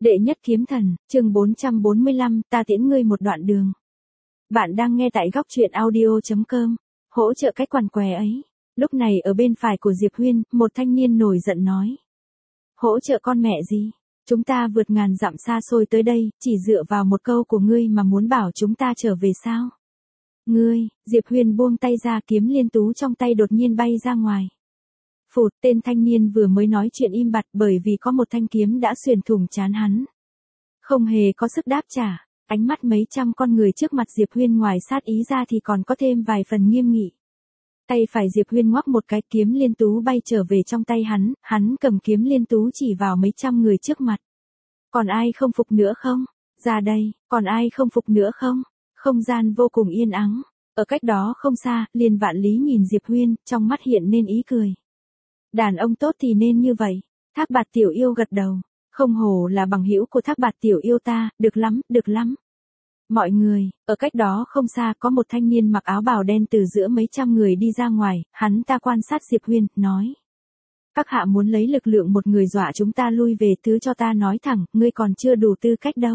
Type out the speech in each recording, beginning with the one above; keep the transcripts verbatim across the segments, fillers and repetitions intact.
Đệ nhất kiếm thần, chương bốn trăm bốn mươi lăm, ta tiễn ngươi một đoạn đường. Bạn đang nghe tại góc truyện audio chấm com, hỗ trợ cách quằn què ấy. Lúc này ở bên phải của Diệp Huyên, một thanh niên nổi giận nói. Hỗ trợ con mẹ gì? Chúng ta vượt ngàn dặm xa xôi tới đây, chỉ dựa vào một câu của ngươi mà muốn bảo chúng ta trở về sao? Ngươi, Diệp Huyên buông tay ra, kiếm liên tú trong tay đột nhiên bay ra ngoài. Phụt, tên thanh niên vừa mới nói chuyện im bặt bởi vì có một thanh kiếm đã xuyên thủng trán hắn. Không hề có sức đáp trả, ánh mắt mấy trăm con người trước mặt Diệp Huyên ngoài sát ý ra thì còn có thêm vài phần nghiêm nghị. Tay phải Diệp Huyên ngoắc một cái, kiếm liên tú bay trở về trong tay hắn, hắn cầm kiếm liên tú chỉ vào mấy trăm người trước mặt. Còn ai không phục nữa không? Ra đây, còn ai không phục nữa không? Không gian vô cùng yên ắng, ở cách đó không xa, Liên Vạn Lý nhìn Diệp Huyên, trong mắt hiện nên ý cười. Đàn ông tốt thì nên như vậy. Thác Bạt tiểu yêu gật đầu. Không hổ là bằng hữu của Thác Bạt tiểu yêu ta, được lắm, được lắm. Mọi người, ở cách đó không xa có một thanh niên mặc áo bào đen từ giữa mấy trăm người đi ra ngoài, hắn ta quan sát Diệp Huyên, nói. Các hạ muốn lấy lực lượng một người dọa chúng ta lui về, thứ cho ta nói thẳng, ngươi còn chưa đủ tư cách đâu.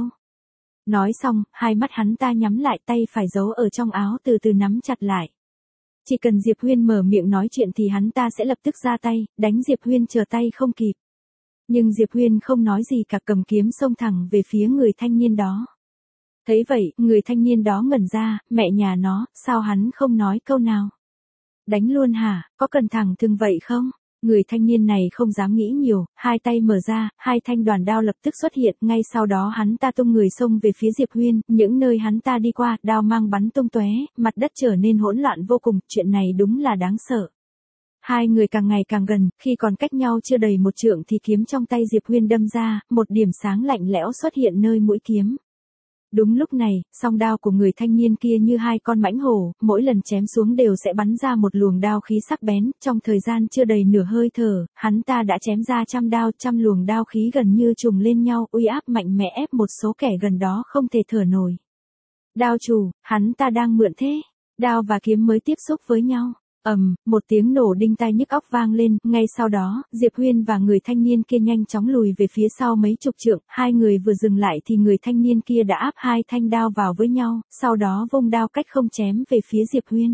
Nói xong, hai mắt hắn ta nhắm lại, tay phải giấu ở trong áo từ từ nắm chặt lại. Chỉ cần Diệp Huyên mở miệng nói chuyện thì hắn ta sẽ lập tức ra tay, đánh Diệp Huyên chờ tay không kịp. Nhưng Diệp Huyên không nói gì cả, cầm kiếm xông thẳng về phía người thanh niên đó. Thấy vậy, người thanh niên đó ngẩn ra, mẹ nhà nó, sao hắn không nói câu nào? Đánh luôn hả, có cần thẳng thừng vậy không? Người thanh niên này không dám nghĩ nhiều, hai tay mở ra, hai thanh đoàn đao lập tức xuất hiện, ngay sau đó hắn ta tung người xông về phía Diệp Huyên, những nơi hắn ta đi qua, đao mang bắn tung tóe, mặt đất trở nên hỗn loạn vô cùng, chuyện này đúng là đáng sợ. Hai người càng ngày càng gần, khi còn cách nhau chưa đầy một trượng thì kiếm trong tay Diệp Huyên đâm ra, một điểm sáng lạnh lẽo xuất hiện nơi mũi kiếm. Đúng lúc này, song đao của người thanh niên kia như hai con mãnh hổ, mỗi lần chém xuống đều sẽ bắn ra một luồng đao khí sắc bén, trong thời gian chưa đầy nửa hơi thở, hắn ta đã chém ra trăm đao, trăm luồng đao khí gần như trùng lên nhau, uy áp mạnh mẽ ép một số kẻ gần đó không thể thở nổi. Đao chủ, hắn ta đang mượn thế, đao và kiếm mới tiếp xúc với nhau. Ầm, um, một tiếng nổ đinh tai nhức óc vang lên, ngay sau đó, Diệp Huyên và người thanh niên kia nhanh chóng lùi về phía sau mấy chục trượng, hai người vừa dừng lại thì người thanh niên kia đã áp hai thanh đao vào với nhau, sau đó vung đao cách không chém về phía Diệp Huyên.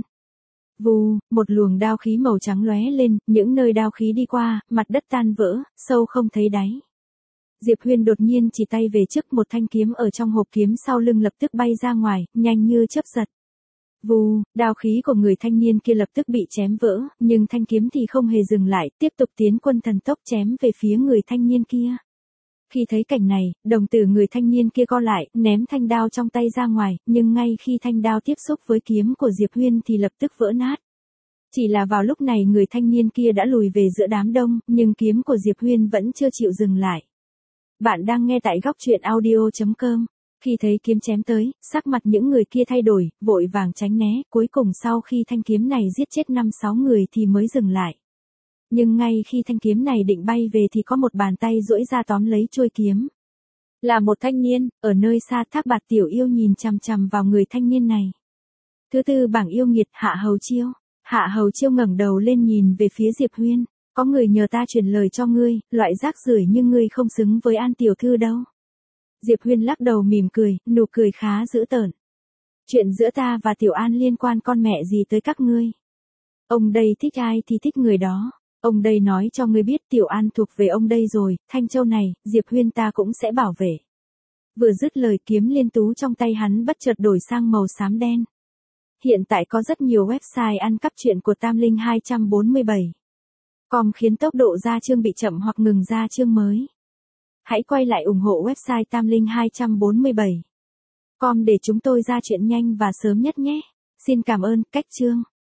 Vù, một luồng đao khí màu trắng lóe lên, những nơi đao khí đi qua, mặt đất tan vỡ, sâu không thấy đáy. Diệp Huyên đột nhiên chỉ tay về trước, một thanh kiếm ở trong hộp kiếm sau lưng lập tức bay ra ngoài, nhanh như chớp giật. Vù, đao khí của người thanh niên kia lập tức bị chém vỡ, nhưng thanh kiếm thì không hề dừng lại, tiếp tục tiến quân thần tốc chém về phía người thanh niên kia. Khi thấy cảnh này, đồng tử người thanh niên kia co lại, ném thanh đao trong tay ra ngoài, nhưng ngay khi thanh đao tiếp xúc với kiếm của Diệp Huyên thì lập tức vỡ nát. Chỉ là vào lúc này người thanh niên kia đã lùi về giữa đám đông, nhưng kiếm của Diệp Huyên vẫn chưa chịu dừng lại. Bạn đang nghe tại góc truyện audio chấm com. Khi thấy kiếm chém tới, sắc mặt những người kia thay đổi, vội vàng tránh né, cuối cùng sau khi thanh kiếm này giết chết năm sáu người thì mới dừng lại. Nhưng ngay khi thanh kiếm này định bay về thì có một bàn tay duỗi ra tóm lấy chuôi kiếm. Là một thanh niên, ở nơi xa. Thác Bạt tiểu yêu nhìn chằm chằm vào người thanh niên này. Thứ tư bảng yêu nghiệt, Hạ Hầu Chiêu. Hạ Hầu Chiêu ngẩng đầu lên nhìn về phía Diệp Huyên. Có người nhờ ta truyền lời cho ngươi, loại rác rưởi như ngươi không xứng với An tiểu thư đâu. Diệp Huyên lắc đầu mỉm cười, nụ cười khá dữ tợn. Chuyện giữa ta và Tiểu An liên quan con mẹ gì tới các ngươi? Ông đây thích ai thì thích người đó. Ông đây nói cho ngươi biết Tiểu An thuộc về ông đây rồi, Thanh Châu này, Diệp Huyên ta cũng sẽ bảo vệ. Vừa dứt lời, kiếm liên tú trong tay hắn bất chợt đổi sang màu xám đen. Hiện tại có rất nhiều website ăn cắp truyện của Tam Linh hai bốn bảy. Com khiến tốc độ ra chương bị chậm hoặc ngừng ra chương mới. Hãy quay lại ủng hộ website Tam Linh hai bốn bảy. Com để chúng tôi ra chuyện nhanh và sớm nhất nhé. Xin cảm ơn, cách chương.